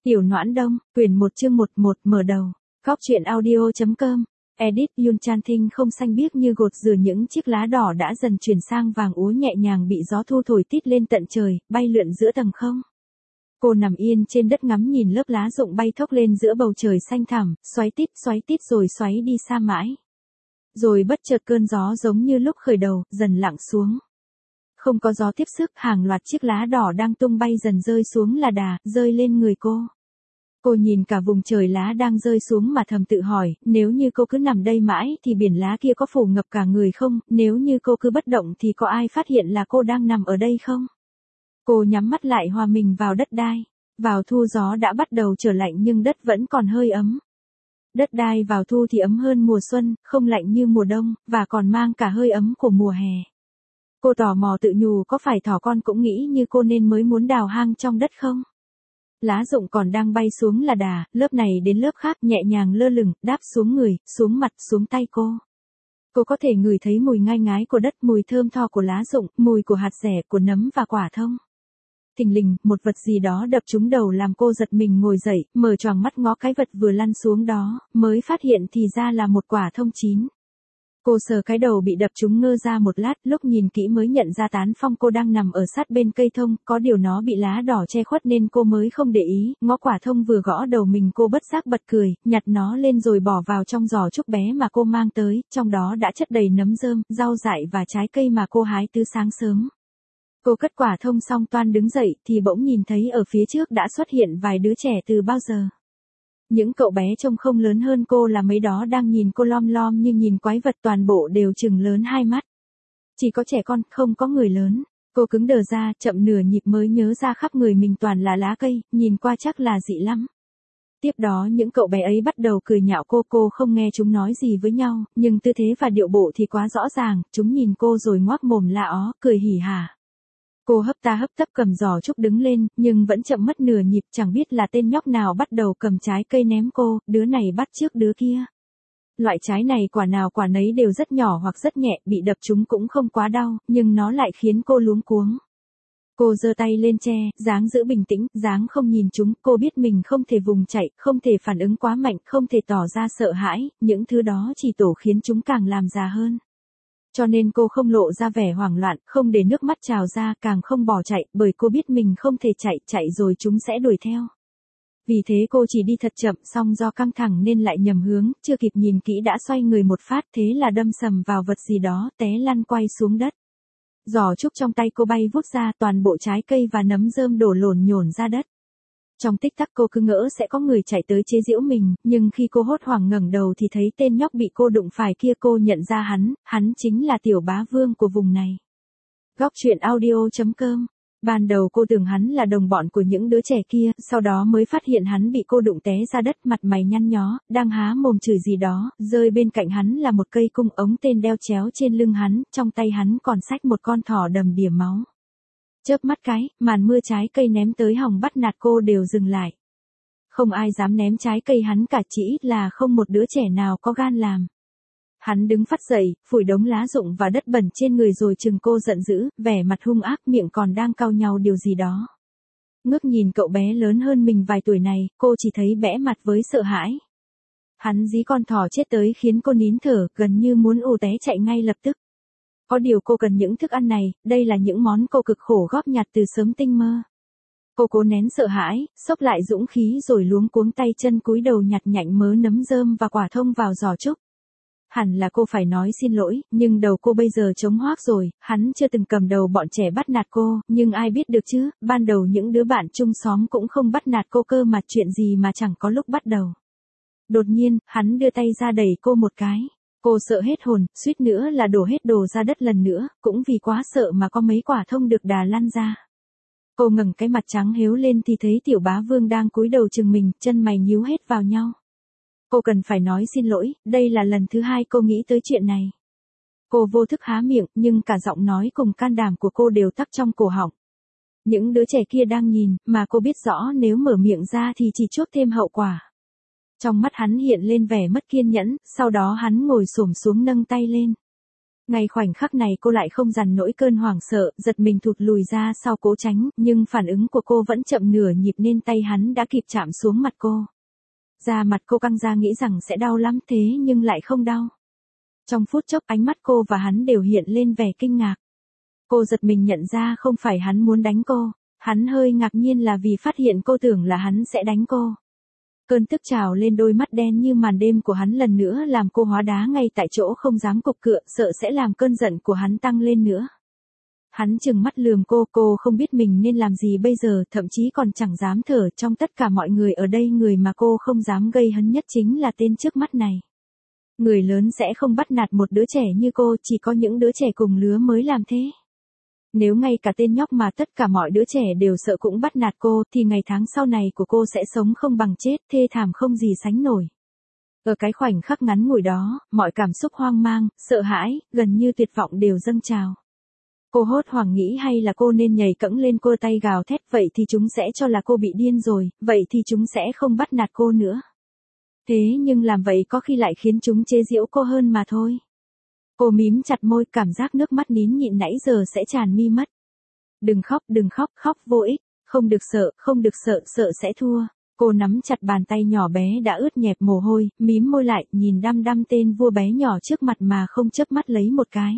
Tiểu Noãn Đông, quyển 1 chương 11 mở đầu. Góc truyện audio.com. Edit Yun Chan Thinh không xanh biếc như gột rửa những chiếc lá đỏ đã dần chuyển sang vàng úa nhẹ nhàng bị gió thu thổi tít lên tận trời, bay lượn giữa tầng không. Cô nằm yên trên đất ngắm nhìn lớp lá rụng bay thốc lên giữa bầu trời xanh thẳm, xoáy tít rồi xoáy đi xa mãi. Rồi bất chợt cơn gió giống như lúc khởi đầu, dần lặng xuống. Không có gió tiếp sức, hàng loạt chiếc lá đỏ đang tung bay dần rơi xuống là đà, rơi lên người cô. Cô nhìn cả vùng trời lá đang rơi xuống mà thầm tự hỏi, nếu như cô cứ nằm đây mãi thì biển lá kia có phủ ngập cả người không, nếu như cô cứ bất động thì có ai phát hiện là cô đang nằm ở đây không? Cô nhắm mắt lại hòa mình vào đất đai. Vào thu gió đã bắt đầu trở lạnh nhưng đất vẫn còn hơi ấm. Đất đai vào thu thì ấm hơn mùa xuân, không lạnh như mùa đông, và còn mang cả hơi ấm của mùa hè. Cô tò mò tự nhủ có phải thỏ con cũng nghĩ như cô nên mới muốn đào hang trong đất không? Lá rụng còn đang bay xuống là đà, lớp này đến lớp khác nhẹ nhàng lơ lửng, đáp xuống người, xuống mặt, xuống tay cô. Cô có thể ngửi thấy mùi ngai ngái của đất, mùi thơm tho của lá rụng, mùi của hạt dẻ, của nấm và quả thông. Thình lình, một vật gì đó đập trúng đầu làm cô giật mình ngồi dậy, mở choàng mắt ngó cái vật vừa lăn xuống đó, mới phát hiện thì ra là một quả thông chín. Cô sờ cái đầu bị đập trúng ngơ ra một lát, lúc nhìn kỹ mới nhận ra Tán Phong cô đang nằm ở sát bên cây thông, có điều nó bị lá đỏ che khuất nên cô mới không để ý, ngó quả thông vừa gõ đầu mình cô bất giác bật cười, nhặt nó lên rồi bỏ vào trong giỏ trúc bé mà cô mang tới, trong đó đã chất đầy nấm rơm, rau dại và trái cây mà cô hái từ sáng sớm. Cô cất quả thông xong toan đứng dậy thì bỗng nhìn thấy ở phía trước đã xuất hiện vài đứa trẻ từ bao giờ. Những cậu bé trông không lớn hơn cô là mấy đó đang nhìn cô lom lom như nhìn quái vật, toàn bộ đều chừng lớn hai mắt. Chỉ có trẻ con, không có người lớn. Cô cứng đờ ra, chậm nửa nhịp mới nhớ ra khắp người mình toàn là lá cây, nhìn qua chắc là dị lắm. Tiếp đó những cậu bé ấy bắt đầu cười nhạo cô không nghe chúng nói gì với nhau, nhưng tư thế và điệu bộ thì quá rõ ràng, chúng nhìn cô rồi ngoác mồm la ó, cười hỉ hả. Cô hấp ta hấp tấp cầm giỏ trúc đứng lên, nhưng vẫn chậm mất nửa nhịp, chẳng biết là tên nhóc nào bắt đầu cầm trái cây ném cô, đứa này bắt trước đứa kia. Loại trái này quả nào quả nấy đều rất nhỏ hoặc rất nhẹ, bị đập chúng cũng không quá đau, nhưng nó lại khiến cô luống cuống. Cô giơ tay lên che, dáng giữ bình tĩnh, dáng không nhìn chúng, cô biết mình không thể vùng chạy, không thể phản ứng quá mạnh, không thể tỏ ra sợ hãi, những thứ đó chỉ tổ khiến chúng càng làm già hơn. Cho nên cô không lộ ra vẻ hoảng loạn, không để nước mắt trào ra, càng không bỏ chạy, bởi cô biết mình không thể chạy rồi chúng sẽ đuổi theo. Vì thế cô chỉ đi thật chậm, song do căng thẳng nên lại nhầm hướng, chưa kịp nhìn kỹ đã xoay người một phát, thế là đâm sầm vào vật gì đó, té lăn quay xuống đất. Giỏ trúc trong tay cô bay vút ra, toàn bộ trái cây và nấm rơm đổ lổn nhổn ra đất. Trong tích tắc cô cứ ngỡ sẽ có người chạy tới chế giễu mình, nhưng khi cô hốt hoảng ngẩng đầu thì thấy tên nhóc bị cô đụng phải kia, cô nhận ra hắn chính là tiểu bá vương của vùng này. Góc truyện audio.com. Ban đầu cô tưởng hắn là đồng bọn của những đứa trẻ kia, sau đó mới phát hiện hắn bị cô đụng té ra đất, mặt mày nhăn nhó, đang há mồm chửi gì đó, rơi bên cạnh hắn là một cây cung ống tên đeo chéo trên lưng hắn, trong tay hắn còn xách một con thỏ đầm đìa máu. Chớp mắt cái, màn mưa trái cây ném tới hòng bắt nạt cô đều dừng lại. Không ai dám ném trái cây hắn cả, chỉ ít là không một đứa trẻ nào có gan làm. Hắn đứng phắt dậy, phủi đống lá rụng và đất bẩn trên người rồi trừng cô giận dữ, vẻ mặt hung ác, miệng còn đang cau nhau điều gì đó. Ngước nhìn cậu bé lớn hơn mình vài tuổi này, cô chỉ thấy bẽ mặt với sợ hãi. Hắn dí con thỏ chết tới khiến cô nín thở, gần như muốn ù té chạy ngay lập tức. Có điều cô cần những thức ăn này, đây là những món cô cực khổ góp nhặt từ sớm tinh mơ. Cô cố nén sợ hãi, xốc lại dũng khí rồi luống cuống tay chân cúi đầu nhặt nhạnh mớ nấm rơm và quả thông vào giỏ trúc. Hẳn là cô phải nói xin lỗi, nhưng đầu cô bây giờ trống hoác rồi, hắn chưa từng cầm đầu bọn trẻ bắt nạt cô, nhưng ai biết được chứ, ban đầu những đứa bạn chung xóm cũng không bắt nạt cô cơ mà, chuyện gì mà chẳng có lúc bắt đầu. Đột nhiên, hắn đưa tay ra đẩy cô một cái. Cô sợ hết hồn, suýt nữa là đổ hết đồ ra đất lần nữa, cũng vì quá sợ mà có mấy quả thông được đà lăn ra. Cô ngẩng cái mặt trắng hếu lên thì thấy tiểu bá vương đang cúi đầu chừng mình, chân mày nhíu hết vào nhau. Cô cần phải nói xin lỗi, đây là lần thứ hai cô nghĩ tới chuyện này. Cô vô thức há miệng, nhưng cả giọng nói cùng can đảm của cô đều tắc trong cổ họng. Những đứa trẻ kia đang nhìn, mà cô biết rõ nếu mở miệng ra thì chỉ chuốc thêm hậu quả. Trong mắt hắn hiện lên vẻ mất kiên nhẫn, sau đó hắn ngồi xổm xuống nâng tay lên. Ngay khoảnh khắc này cô lại không dằn nỗi cơn hoảng sợ, giật mình thụt lùi ra sau cố tránh, nhưng phản ứng của cô vẫn chậm nửa nhịp nên tay hắn đã kịp chạm xuống mặt cô. Da mặt cô căng ra nghĩ rằng sẽ đau lắm thế nhưng lại không đau. Trong phút chốc ánh mắt cô và hắn đều hiện lên vẻ kinh ngạc. Cô giật mình nhận ra không phải hắn muốn đánh cô, hắn hơi ngạc nhiên là vì phát hiện cô tưởng là hắn sẽ đánh cô. Cơn tức trào lên đôi mắt đen như màn đêm của hắn lần nữa làm cô hóa đá ngay tại chỗ không dám cục cựa, sợ sẽ làm cơn giận của hắn tăng lên nữa. Hắn trừng mắt lườm cô không biết mình nên làm gì bây giờ, thậm chí còn chẳng dám thở. Trong tất cả mọi người ở đây, người mà cô không dám gây hấn nhất chính là tên trước mắt này. Người lớn sẽ không bắt nạt một đứa trẻ như cô, chỉ có những đứa trẻ cùng lứa mới làm thế. Nếu ngay cả tên nhóc mà tất cả mọi đứa trẻ đều sợ cũng bắt nạt cô, thì ngày tháng sau này của cô sẽ sống không bằng chết, thê thảm không gì sánh nổi. Ở cái khoảnh khắc ngắn ngủi đó, mọi cảm xúc hoang mang, sợ hãi, gần như tuyệt vọng đều dâng trào. Cô hốt hoảng nghĩ hay là cô nên nhảy cẫng lên cô tay gào thét, vậy thì chúng sẽ cho là cô bị điên rồi, vậy thì chúng sẽ không bắt nạt cô nữa. Thế nhưng làm vậy có khi lại khiến chúng chế giễu cô hơn mà thôi. Cô mím chặt môi, cảm giác nước mắt nín nhịn nãy giờ sẽ tràn mi mất. Đừng khóc, khóc vô ích, không được sợ, sợ sẽ thua. Cô nắm chặt bàn tay nhỏ bé đã ướt nhẹp mồ hôi, mím môi lại, nhìn đăm đăm tên vua bé nhỏ trước mặt mà không chớp mắt lấy một cái.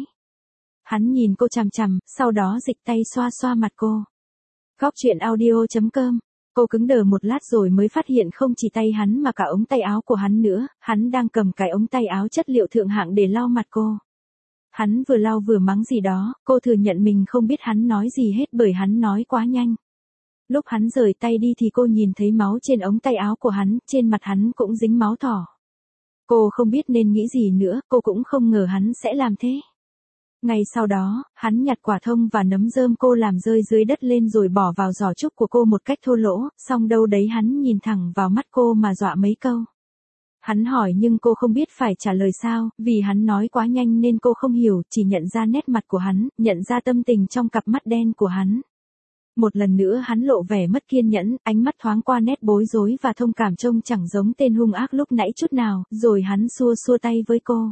Hắn nhìn cô chằm chằm, sau đó dịch tay xoa xoa mặt cô. Góc truyện audio.com. Cô cứng đờ một lát rồi mới phát hiện không chỉ tay hắn mà cả ống tay áo của hắn nữa, hắn đang cầm cái ống tay áo chất liệu thượng hạng để lau mặt cô. Hắn vừa lau vừa mắng gì đó, cô thừa nhận mình không biết hắn nói gì hết bởi hắn nói quá nhanh. Lúc hắn rời tay đi thì cô nhìn thấy máu trên ống tay áo của hắn, trên mặt hắn cũng dính máu thỏ. Cô không biết nên nghĩ gì nữa, cô cũng không ngờ hắn sẽ làm thế. Ngay sau đó, hắn nhặt quả thông và nấm rơm cô làm rơi dưới đất lên rồi bỏ vào giỏ trúc của cô một cách thô lỗ, xong đâu đấy hắn nhìn thẳng vào mắt cô mà dọa mấy câu. Hắn hỏi nhưng cô không biết phải trả lời sao, vì hắn nói quá nhanh nên cô không hiểu, chỉ nhận ra nét mặt của hắn, nhận ra tâm tình trong cặp mắt đen của hắn. Một lần nữa hắn lộ vẻ mất kiên nhẫn, ánh mắt thoáng qua nét bối rối và thông cảm trông chẳng giống tên hung ác lúc nãy chút nào, rồi hắn xua xua tay với cô.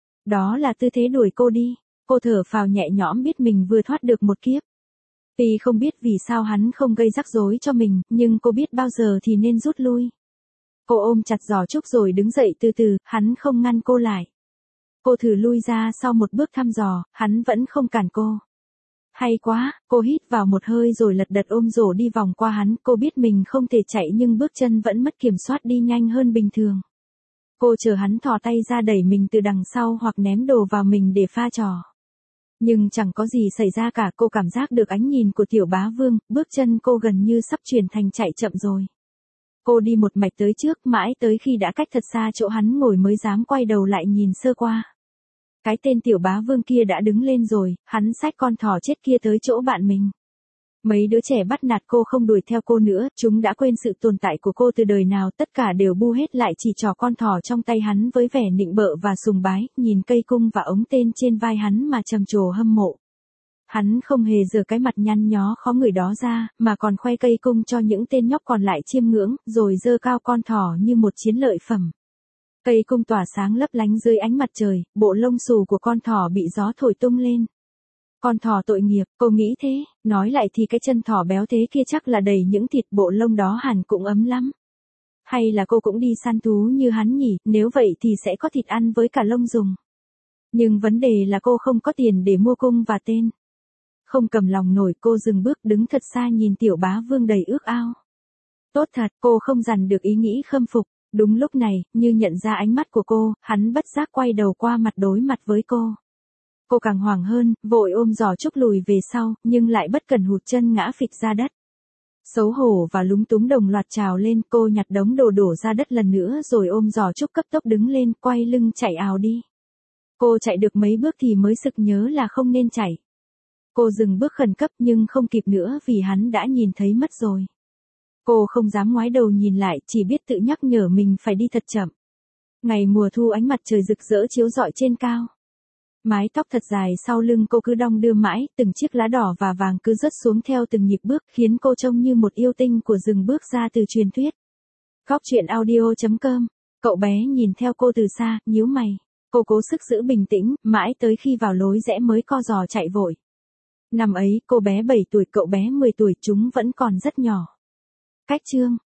Đó là tư thế đuổi cô đi. Cô thở phào nhẹ nhõm biết mình vừa thoát được một kiếp. Tuy không biết vì sao hắn không gây rắc rối cho mình, nhưng cô biết bao giờ thì nên rút lui. Cô ôm chặt giỏ trúc rồi đứng dậy từ từ, hắn không ngăn cô lại. Cô thử lui ra sau một bước thăm dò, hắn vẫn không cản cô. Hay quá, cô hít vào một hơi rồi lật đật ôm rổ đi vòng qua hắn, cô biết mình không thể chạy nhưng bước chân vẫn mất kiểm soát đi nhanh hơn bình thường. Cô chờ hắn thò tay ra đẩy mình từ đằng sau hoặc ném đồ vào mình để pha trò. Nhưng chẳng có gì xảy ra cả, cô cảm giác được ánh nhìn của tiểu bá vương, bước chân cô gần như sắp chuyển thành chạy chậm rồi. Cô đi một mạch tới trước, mãi tới khi đã cách thật xa chỗ hắn ngồi mới dám quay đầu lại nhìn sơ qua. Cái tên tiểu bá vương kia đã đứng lên rồi, hắn xách con thỏ chết kia tới chỗ bạn mình. Mấy đứa trẻ bắt nạt cô không đuổi theo cô nữa, chúng đã quên sự tồn tại của cô từ đời nào, tất cả đều bu hết lại chỉ trò con thỏ trong tay hắn với vẻ nịnh bợ và sùng bái, nhìn cây cung và ống tên trên vai hắn mà trầm trồ hâm mộ. Hắn không hề giở cái mặt nhăn nhó khó người đó ra, mà còn khoe cây cung cho những tên nhóc còn lại chiêm ngưỡng, rồi giơ cao con thỏ như một chiến lợi phẩm. Cây cung tỏa sáng lấp lánh dưới ánh mặt trời, bộ lông xù của con thỏ bị gió thổi tung lên. Con thỏ tội nghiệp, cô nghĩ thế, nói lại thì cái chân thỏ béo thế kia chắc là đầy những thịt, bộ lông đó hẳn cũng ấm lắm. Hay là cô cũng đi săn thú như hắn nhỉ, nếu vậy thì sẽ có thịt ăn với cả lông dùng. Nhưng vấn đề là cô không có tiền để mua cung và tên. Không cầm lòng nổi, cô dừng bước đứng thật xa nhìn tiểu bá vương đầy ước ao. Tốt thật, cô không dằn được ý nghĩ khâm phục. Đúng lúc này, như nhận ra ánh mắt của cô, hắn bất giác quay đầu qua mặt đối mặt với cô. Cô càng hoảng hơn, vội ôm giỏ trúc lùi về sau, nhưng lại bất cẩn hụt chân ngã phịch ra đất. Xấu hổ và lúng túng đồng loạt trào lên, cô nhặt đống đồ đổ ra đất lần nữa rồi ôm giỏ trúc cấp tốc đứng lên, quay lưng chạy ào đi. Cô chạy được mấy bước thì mới sực nhớ là không nên chạy. Cô dừng bước khẩn cấp nhưng không kịp nữa vì hắn đã nhìn thấy mất rồi. Cô không dám ngoái đầu nhìn lại, chỉ biết tự nhắc nhở mình phải đi thật chậm. Ngày mùa thu ánh mặt trời rực rỡ chiếu rọi trên cao. Mái tóc thật dài sau lưng cô cứ đong đưa mãi, từng chiếc lá đỏ và vàng cứ rớt xuống theo từng nhịp bước, khiến cô trông như một yêu tinh của rừng bước ra từ truyền thuyết. Góc truyện audio.com. Cậu bé nhìn theo cô từ xa, nhíu mày. Cô cố sức giữ bình tĩnh, mãi tới khi vào lối rẽ mới co giò chạy vội. Năm ấy, cô bé 7 tuổi, cậu bé 10 tuổi, chúng vẫn còn rất nhỏ. Cách chương